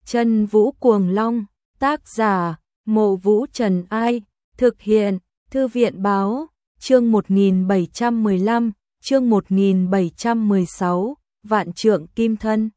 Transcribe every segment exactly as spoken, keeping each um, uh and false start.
Chân Vũ Cuồng Long, tác giả, Mộ Vũ Trần Ai, thực hiện, Thư viện Báo, chương một nghìn bảy trăm mười lăm, chương một nghìn bảy trăm mười sáu, Vạn Trượng Kim Thân.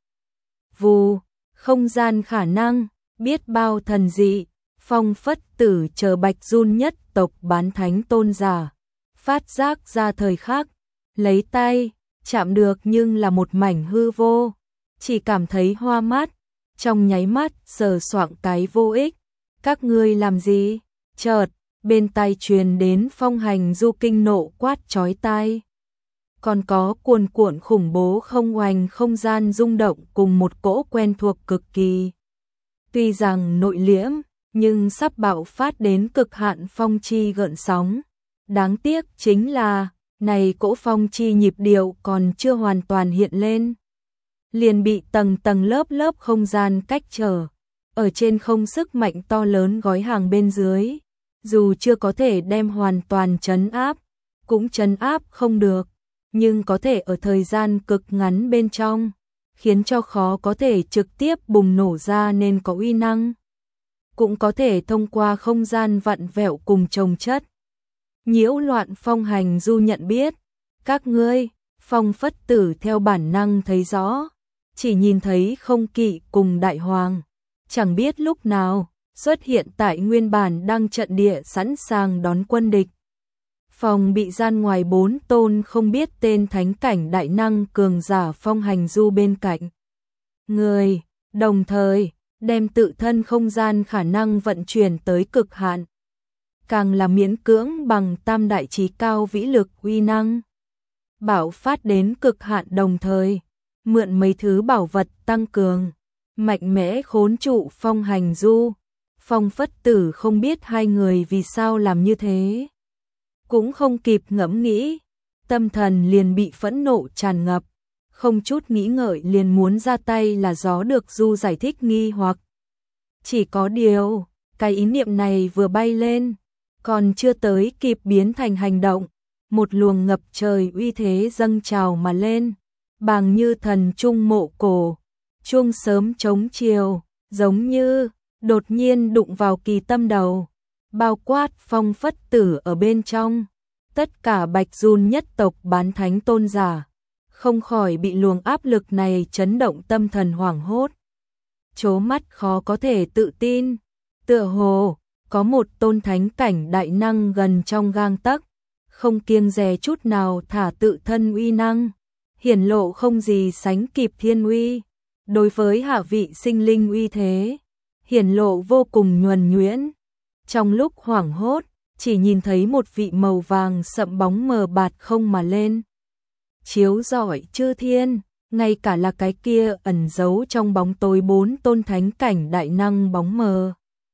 Vù, không gian khả năng, biết bao thần dị, Phong Phất Tử chờ Bạch Run nhất tộc bán thánh tôn giả, phát giác ra thời khắc, lấy tay, chạm được nhưng là một mảnh hư vô, chỉ cảm thấy hoa mắt, trong nháy mắt sờ soạng cái vô ích. Các ngươi làm gì? Chợt, bên tai truyền đến Phong Hành Du kinh nộ quát chói tai. Còn có cuồn cuộn khủng bố không oanh không gian rung động cùng một cỗ quen thuộc cực kỳ. Tuy rằng nội liễm, nhưng sắp bạo phát đến cực hạn phong chi gợn sóng. Đáng tiếc chính là, này cỗ phong chi nhịp điệu còn chưa hoàn toàn hiện lên. Liền bị tầng tầng lớp lớp không gian cách trở. Ở trên không sức mạnh to lớn gói hàng bên dưới. Dù chưa có thể đem hoàn toàn trấn áp, cũng trấn áp không được. Nhưng có thể ở thời gian cực ngắn bên trong, khiến cho khó có thể trực tiếp bùng nổ ra nên có uy năng. Cũng có thể thông qua không gian vặn vẹo cùng chồng chất. Nhiễu loạn Phong Hành Du nhận biết, các ngươi, Phong Phất Tử theo bản năng thấy rõ, chỉ nhìn thấy không kỵ cùng đại hoàng, chẳng biết lúc nào xuất hiện tại nguyên bản đang trận địa sẵn sàng đón quân địch. Phòng bị gian ngoài bốn tôn không biết tên thánh cảnh đại năng cường giả Phong Hành Du bên cạnh. Người, đồng thời, đem tự thân không gian khả năng vận chuyển tới cực hạn. Càng là miễn cưỡng bằng tam đại trí cao vĩ lực uy năng. Bảo phát đến cực hạn đồng thời, mượn mấy thứ bảo vật tăng cường, mạnh mẽ khốn trụ Phong Hành Du. Phong Phất Tử không biết hai người vì sao làm như thế. Cũng không kịp ngẫm nghĩ, tâm thần liền bị phẫn nộ tràn ngập, không chút nghĩ ngợi liền muốn ra tay là gió được Du giải thích nghi hoặc. Chỉ có điều, cái ý niệm này vừa bay lên, còn chưa tới kịp biến thành hành động, một luồng ngập trời uy thế dâng trào mà lên, bàng như thần trung mộ cổ, chuông sớm chống chiều, giống như đột nhiên đụng vào kỳ tâm đầu, bao quát Phong Phất Tử ở bên trong. Tất cả Bạch Run nhất tộc bán thánh tôn giả, không khỏi bị luồng áp lực này chấn động tâm thần hoảng hốt. Chố mắt khó có thể tự tin, tựa hồ có một tôn thánh cảnh đại năng gần trong gang tấc, không kiêng dè chút nào thả tự thân uy năng, hiển lộ không gì sánh kịp thiên uy. Đối với hạ vị sinh linh uy thế, hiển lộ vô cùng nhuần nhuyễn. Trong lúc hoảng hốt, chỉ nhìn thấy một vị màu vàng sậm bóng mờ bạt không mà lên. Chiếu rọi chư thiên, ngay cả là cái kia ẩn giấu trong bóng tối bốn tôn thánh cảnh đại năng bóng mờ.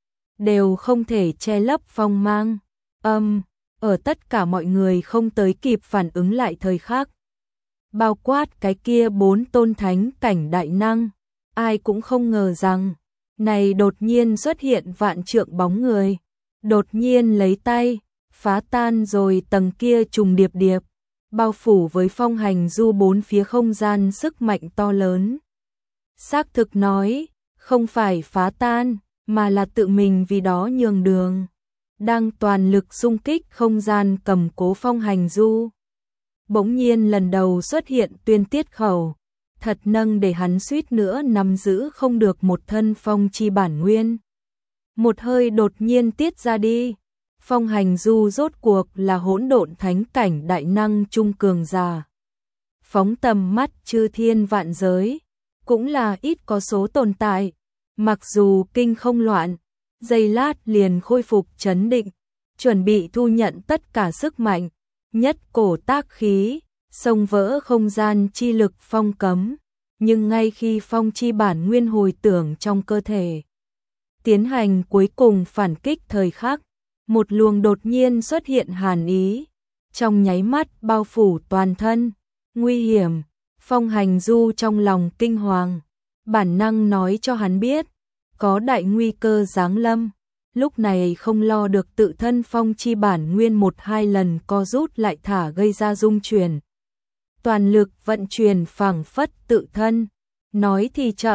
Đều không thể che lấp phong mang, âm, ở tất cả mọi người không tới kịp phản ứng lại thời khắc. Bao quát cái kia bốn tôn thánh cảnh đại năng, ai cũng không ngờ rằng, này đột nhiên xuất hiện vạn trượng bóng người, đột nhiên lấy tay, phá tan rồi tầng kia trùng điệp điệp, bao phủ với Phong Hành Du bốn phía không gian sức mạnh to lớn. Xác thực nói, không phải phá tan, mà là tự mình vì đó nhường đường, đang toàn lực xung kích không gian cầm cố Phong Hành Du. Bỗng nhiên lần đầu xuất hiện tuyên tiết khẩu, thật nâng để hắn suýt nữa nắm giữ không được một thân phong chi bản nguyên. Một hơi đột nhiên tiết ra đi, Phong Hành Du rốt cuộc là hỗn độn thánh cảnh đại năng trung cường giả. Phóng tầm mắt chư thiên vạn giới, cũng là ít có số tồn tại, mặc dù kinh không loạn, giây lát liền khôi phục trấn định, chuẩn bị thu nhận tất cả sức mạnh, nhất cổ tác khí, xông vỡ không gian chi lực phong cấm, nhưng ngay khi phong chi bản nguyên hồi tưởng trong cơ thể, tiến hành cuối cùng phản kích thời khắc, một luồng đột nhiên xuất hiện hàn ý, trong nháy mắt bao phủ toàn thân, nguy hiểm. Phong Hành Du trong lòng kinh hoàng, bản năng nói cho hắn biết, có đại nguy cơ giáng lâm. Lúc này không lo được tự thân phong chi bản nguyên một hai lần co rút lại thả gây ra rung chuyển. Toàn lực vận chuyển phảng phất tự thân, nói thì chậm,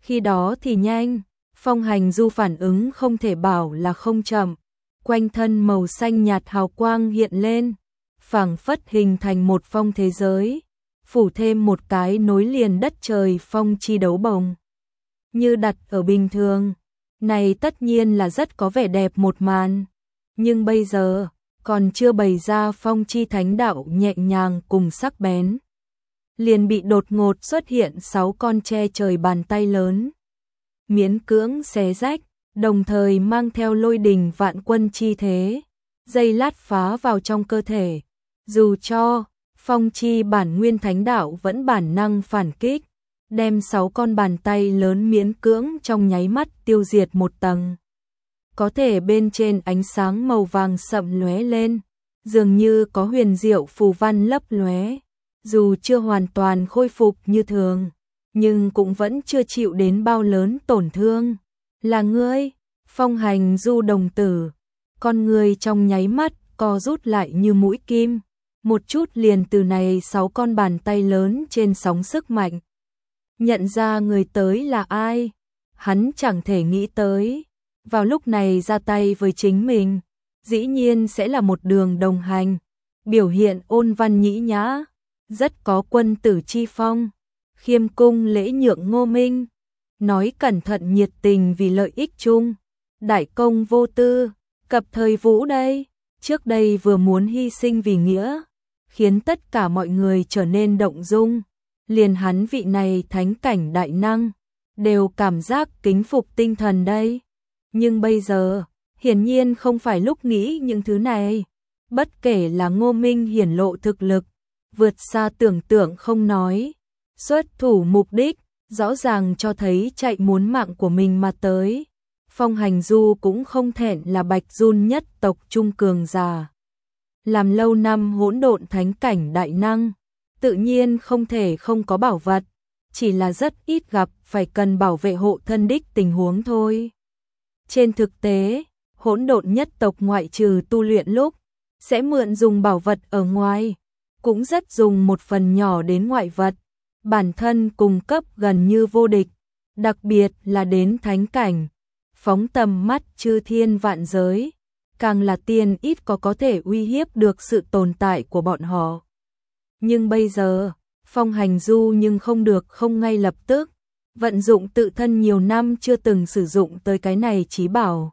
Khi đó thì nhanh, Phong Hành Du phản ứng không thể bảo là không chậm, quanh thân màu xanh nhạt hào quang hiện lên, phảng phất hình thành một phong thế giới, phủ thêm một cái nối liền đất trời phong chi đấu bồng. Như đặt ở bình thường, này tất nhiên là rất có vẻ đẹp một màn, nhưng bây giờ còn chưa bày ra phong chi thánh đạo nhẹ nhàng cùng sắc bén, liền bị đột ngột xuất hiện sáu con che trời bàn tay lớn, miễn cưỡng xé rách, đồng thời mang theo lôi đình vạn quân chi thế, dây lát phá vào trong cơ thể. Dù cho phong chi bản nguyên thánh đạo vẫn bản năng phản kích, đem sáu con bàn tay lớn miễn cưỡng trong nháy mắt tiêu diệt một tầng. Có thể bên trên ánh sáng màu vàng sậm lóe lên, dường như có huyền diệu phù văn lấp lóe, dù chưa hoàn toàn khôi phục như thường, nhưng cũng vẫn chưa chịu đến bao lớn tổn thương. Là ngươi, Phong Hành Du đồng tử, con người trong nháy mắt co rút lại như mũi kim, một chút liền từ này sáu con bàn tay lớn trên sóng sức mạnh. Nhận ra người tới là ai, hắn chẳng thể nghĩ tới, vào lúc này ra tay với chính mình, dĩ nhiên sẽ là một đường đồng hành, biểu hiện ôn văn nhĩ nhã, rất có quân tử chi phong, khiêm cung lễ nhượng Ngô Minh, nói cẩn thận nhiệt tình vì lợi ích chung, đại công vô tư, cập thời vũ đây, trước đây vừa muốn hy sinh vì nghĩa, khiến tất cả mọi người trở nên động dung, liền hắn vị này thánh cảnh đại năng, đều cảm giác kính phục tinh thần đây. Nhưng bây giờ, hiển nhiên không phải lúc nghĩ những thứ này, bất kể là Ngô Minh hiển lộ thực lực, vượt xa tưởng tượng không nói, xuất thủ mục đích, rõ ràng cho thấy chạy muốn mạng của mình mà tới. Phong Hành Du cũng không thẹn là Bạch Giun nhất tộc trung cường giả, làm lâu năm hỗn độn thánh cảnh đại năng, tự nhiên không thể không có bảo vật, chỉ là rất ít gặp phải cần bảo vệ hộ thân đích tình huống thôi. Trên thực tế, hỗn độn nhất tộc ngoại trừ tu luyện lúc sẽ mượn dùng bảo vật ở ngoài, cũng rất dùng một phần nhỏ đến ngoại vật, bản thân cung cấp gần như vô địch, đặc biệt là đến thánh cảnh, phóng tầm mắt chư thiên vạn giới, càng là tiên ít có có thể uy hiếp được sự tồn tại của bọn họ. Nhưng bây giờ, Phong Hành Du nhưng không được không ngay lập tức, vận dụng tự thân nhiều năm chưa từng sử dụng tới cái này chí bảo.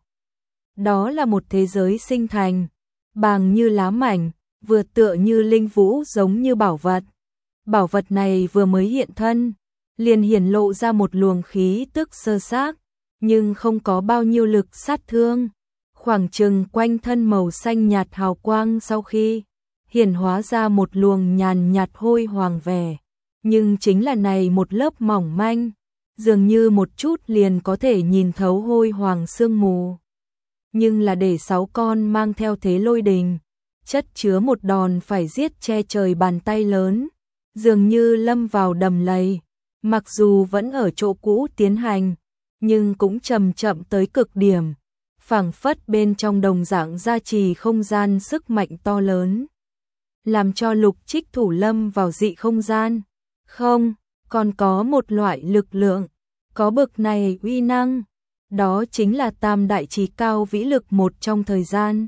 Đó là một thế giới sinh thành, bàng như lá mảnh, vừa tựa như linh vũ giống như bảo vật. Bảo vật này vừa mới hiện thân, liền hiển lộ ra một luồng khí tức sơ xác, nhưng không có bao nhiêu lực sát thương. Khoảng chừng quanh thân màu xanh nhạt hào quang sau khi hiển hóa ra một luồng nhàn nhạt hôi hoàng vẻ, nhưng chính là này một lớp mỏng manh, dường như một chút liền có thể nhìn thấu hôi hoàng sương mù. Nhưng là để sáu con mang theo thế lôi đình, chất chứa một đòn phải giết che trời bàn tay lớn, dường như lâm vào đầm lầy, mặc dù vẫn ở chỗ cũ tiến hành, nhưng cũng chậm chậm tới cực điểm, phảng phất bên trong đồng dạng gia trì không gian sức mạnh to lớn, làm cho Lục Trích Thủ lâm vào dị không gian. Không, còn có một loại lực lượng, có bực này uy năng, đó chính là tam đại trí cao vĩ lực một trong thời gian.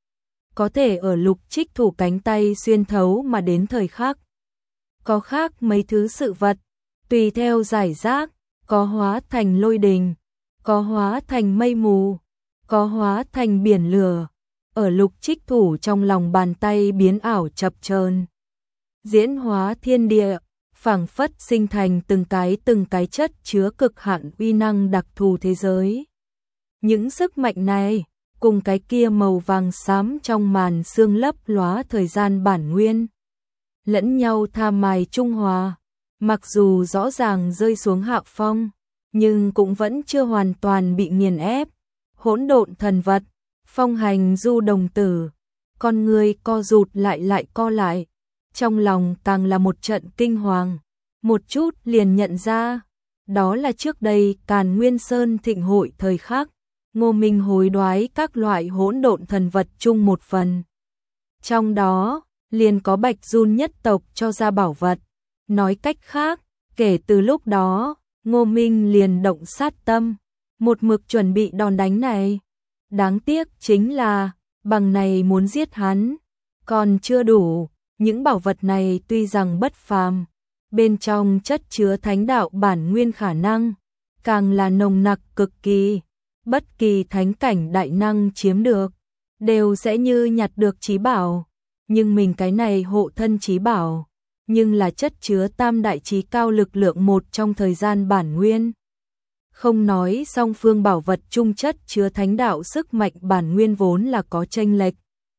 Có thể ở Lục Trích Thủ cánh tay xuyên thấu mà đến thời khắc. Có khác mấy thứ sự vật, tùy theo giải rác, có hóa thành lôi đình, có hóa thành mây mù, có hóa thành biển lửa, ở Lục Trích Thủ trong lòng bàn tay biến ảo chập chờn, diễn hóa thiên địa, phảng phất sinh thành từng cái từng cái chất chứa cực hạn uy năng đặc thù thế giới. Những sức mạnh này, cùng cái kia màu vàng xám trong màn sương lấp lóa thời gian bản nguyên, lẫn nhau tham mài trung hòa, mặc dù rõ ràng rơi xuống hạ phong, nhưng cũng vẫn chưa hoàn toàn bị nghiền ép. Hỗn độn thần vật, Phong Hành Du đồng tử, con người co rụt lại lại co lại, trong lòng càng là một trận kinh hoàng, một chút liền nhận ra, đó là trước đây Càn Nguyên Sơn thịnh hội thời khắc, Ngô Minh hối đoái các loại hỗn độn thần vật chung một phần. Trong đó, liền có Bạch Giun nhất tộc cho ra bảo vật, nói cách khác, kể từ lúc đó, Ngô Minh liền động sát tâm, một mực chuẩn bị đòn đánh này. Đáng tiếc chính là, bằng này muốn giết hắn, còn chưa đủ, những bảo vật này tuy rằng bất phàm, bên trong chất chứa thánh đạo bản nguyên khả năng, càng là nồng nặc cực kỳ, bất kỳ thánh cảnh đại năng chiếm được, đều sẽ như nhặt được chí bảo, nhưng mình cái này hộ thân chí bảo, nhưng là chất chứa tam đại chí cao lực lượng một trong thời gian bản nguyên. Không nói song phương bảo vật chung chất chứa thánh đạo sức mạnh bản nguyên vốn là có chênh lệch.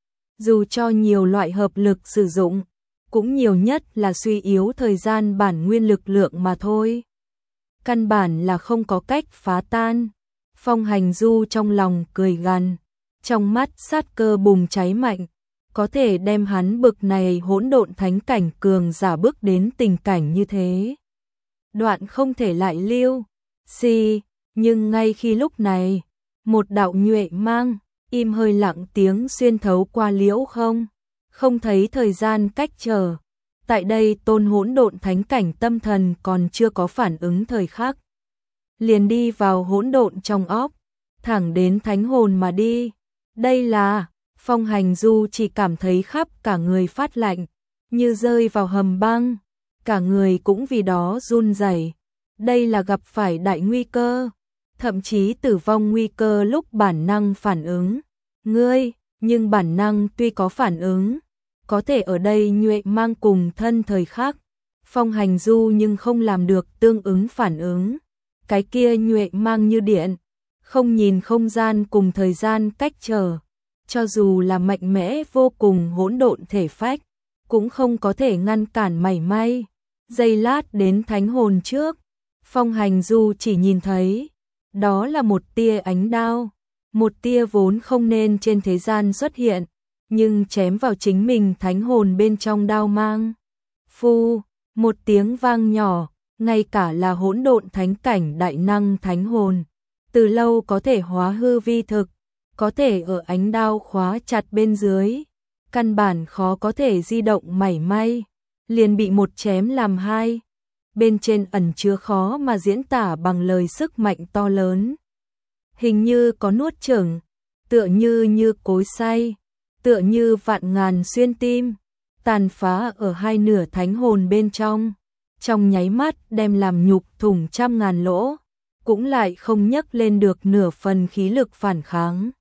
Dù cho nhiều loại hợp lực sử dụng, cũng nhiều nhất là suy yếu thời gian bản nguyên lực lượng mà thôi. Căn bản là không có cách phá tan. Phong Hành Du trong lòng cười gằn, trong mắt sát cơ bùng cháy mạnh, có thể đem hắn bực này hỗn độn thánh cảnh cường giả bước đến tình cảnh như thế. Đoạn không thể lại lưu, si, nhưng ngay khi lúc này, một đạo nhuệ mang, im hơi lặng tiếng xuyên thấu qua liễu không, không thấy thời gian cách trở. Tại đây tôn hỗn độn thánh cảnh tâm thần còn chưa có phản ứng thời khắc. Liền đi vào hỗn độn trong óc, thẳng đến thánh hồn mà đi. Đây là, Phong Hành Du chỉ cảm thấy khắp cả người phát lạnh, như rơi vào hầm băng, cả người cũng vì đó run rẩy. Đây là gặp phải đại nguy cơ, thậm chí tử vong nguy cơ lúc bản năng phản ứng. Ngươi, nhưng bản năng tuy có phản ứng, có thể ở đây nhuệ mang cùng thân thời khắc, Phong Hành Du nhưng không làm được tương ứng phản ứng. Cái kia nhuệ mang như điện, không nhìn không gian cùng thời gian cách trở, cho dù là mạnh mẽ vô cùng hỗn độn thể phách, cũng không có thể ngăn cản mảy may. Giây lát đến thánh hồn trước, Phong Hành Du chỉ nhìn thấy, đó là một tia ánh đao, một tia vốn không nên trên thế gian xuất hiện, nhưng chém vào chính mình thánh hồn bên trong đao mang. Phu, một tiếng vang nhỏ, ngay cả là hỗn độn thánh cảnh đại năng thánh hồn, từ lâu có thể hóa hư vi thực, có thể ở ánh đao khóa chặt bên dưới, căn bản khó có thể di động mảy may, liền bị một chém làm hai. Bên trên ẩn chứa khó mà diễn tả bằng lời sức mạnh to lớn. Hình như có nuốt chửng, tựa như như cối xay, tựa như vạn ngàn xuyên tim, tàn phá ở hai nửa thánh hồn bên trong, trong nháy mắt đem làm nhục thủng trăm ngàn lỗ, cũng lại không nhấc lên được nửa phần khí lực phản kháng.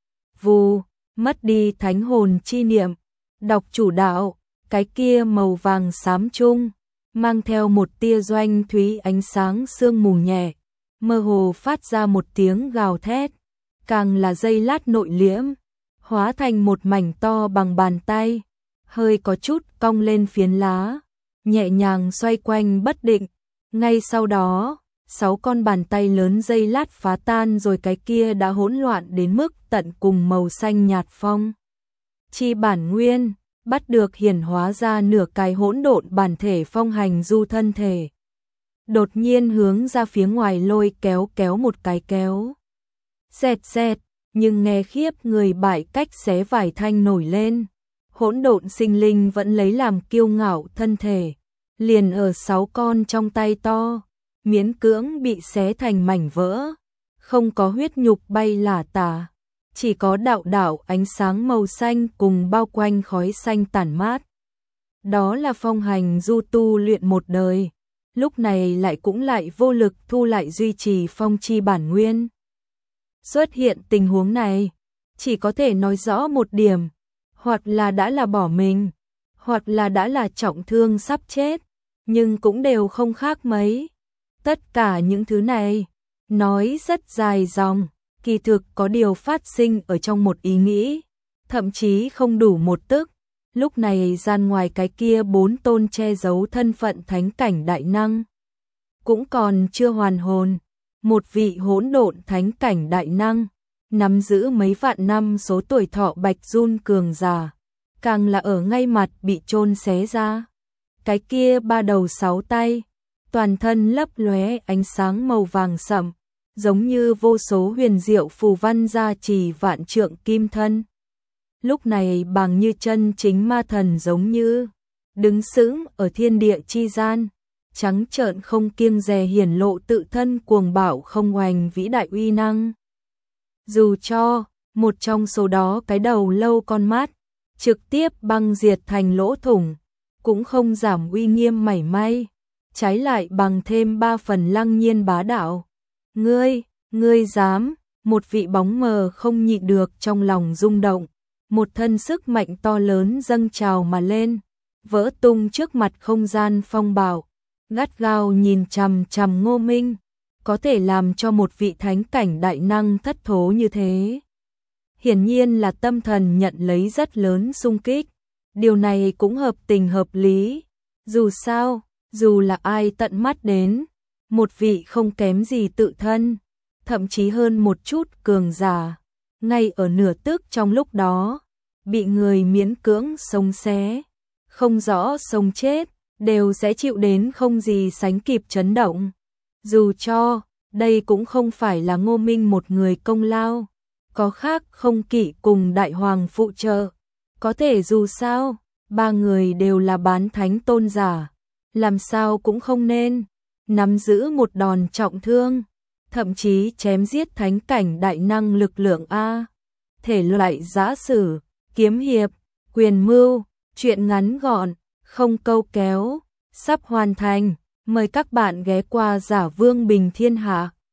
Vù, mất đi thánh hồn chi niệm, đọc chủ đạo, cái kia màu vàng xám chung, mang theo một tia doanh thúy ánh sáng sương mù nhẹ, mơ hồ phát ra một tiếng gào thét, càng là giây lát nội liễm, hóa thành một mảnh to bằng bàn tay, hơi có chút cong lên phiến lá, nhẹ nhàng xoay quanh bất định. Ngay sau đó, sáu con bàn tay lớn giây lát phá tan rồi cái kia đã hỗn loạn đến mức tận cùng màu xanh nhạt phong. Chi bản nguyên, bắt được hiển hóa ra nửa cái hỗn độn bản thể Phong Hành Du thân thể. Đột nhiên hướng ra phía ngoài lôi kéo kéo một cái kéo. Xẹt xẹt, nhưng nghe khiếp người bại cách xé vải thanh nổi lên. Hỗn độn sinh linh vẫn lấy làm kiêu ngạo thân thể. Liền ở sáu con trong tay to, miễn cưỡng bị xé thành mảnh vỡ. Không có huyết nhục bay lả tả. Chỉ có đạo đạo ánh sáng màu xanh cùng bao quanh khói xanh tản mát. Đó là Phong Hành Du tu luyện một đời, lúc này lại cũng lại vô lực thu lại duy trì phong chi bản nguyên. Xuất hiện tình huống này, chỉ có thể nói rõ một điểm, hoặc là đã là bỏ mình, hoặc là đã là trọng thương sắp chết, nhưng cũng đều không khác mấy. Tất cả những thứ này, nói rất dài dòng, kỳ thực có điều phát sinh ở trong một ý nghĩ, thậm chí không đủ một tức. Lúc này gian ngoài cái kia bốn tôn che giấu thân phận thánh cảnh đại năng, cũng còn chưa hoàn hồn, một vị hỗn độn thánh cảnh đại năng, nắm giữ mấy vạn năm số tuổi thọ Bạch Run cường giả, càng là ở ngay mặt bị chôn xé ra. Cái kia ba đầu sáu tay, toàn thân lấp lóe ánh sáng màu vàng sẫm, giống như vô số huyền diệu phù văn gia trì vạn trượng kim thân. Lúc này bằng như chân chính ma thần giống như đứng sững ở thiên địa chi gian, trắng trợn không kiêng dè hiển lộ tự thân cuồng bạo không oành vĩ đại uy năng. Dù cho, một trong số đó cái đầu lâu con mắt, trực tiếp băng diệt thành lỗ thủng, cũng không giảm uy nghiêm mảy may, trái lại bằng thêm ba phần lăng nhiên bá đạo. Ngươi, ngươi dám, một vị bóng mờ không nhịn được trong lòng rung động, một thân sức mạnh to lớn dâng trào mà lên, vỡ tung trước mặt không gian phong bạo, gắt gao nhìn chằm chằm Ngô Minh, có thể làm cho một vị thánh cảnh đại năng thất thố như thế. Hiển nhiên là tâm thần nhận lấy rất lớn xung kích, điều này cũng hợp tình hợp lý, dù sao, dù là ai tận mắt đến, một vị không kém gì tự thân, thậm chí hơn một chút cường giả, ngay ở nửa tức trong lúc đó, bị người miễn cưỡng sống xé, không rõ sống chết, đều sẽ chịu đến không gì sánh kịp chấn động. Dù cho, đây cũng không phải là Ngô Minh một người công lao, có khác không kỵ cùng đại hoàng phụ trợ, có thể dù sao, ba người đều là bán thánh tôn giả, làm sao cũng không nên nắm giữ một đòn trọng thương, thậm chí chém giết thánh cảnh đại năng lực lượng A. Thể loại giã sử, kiếm hiệp, quyền mưu, truyện ngắn gọn, không câu kéo, sắp hoàn thành, mời các bạn ghé qua Giả Vương Bình Thiên Hạ.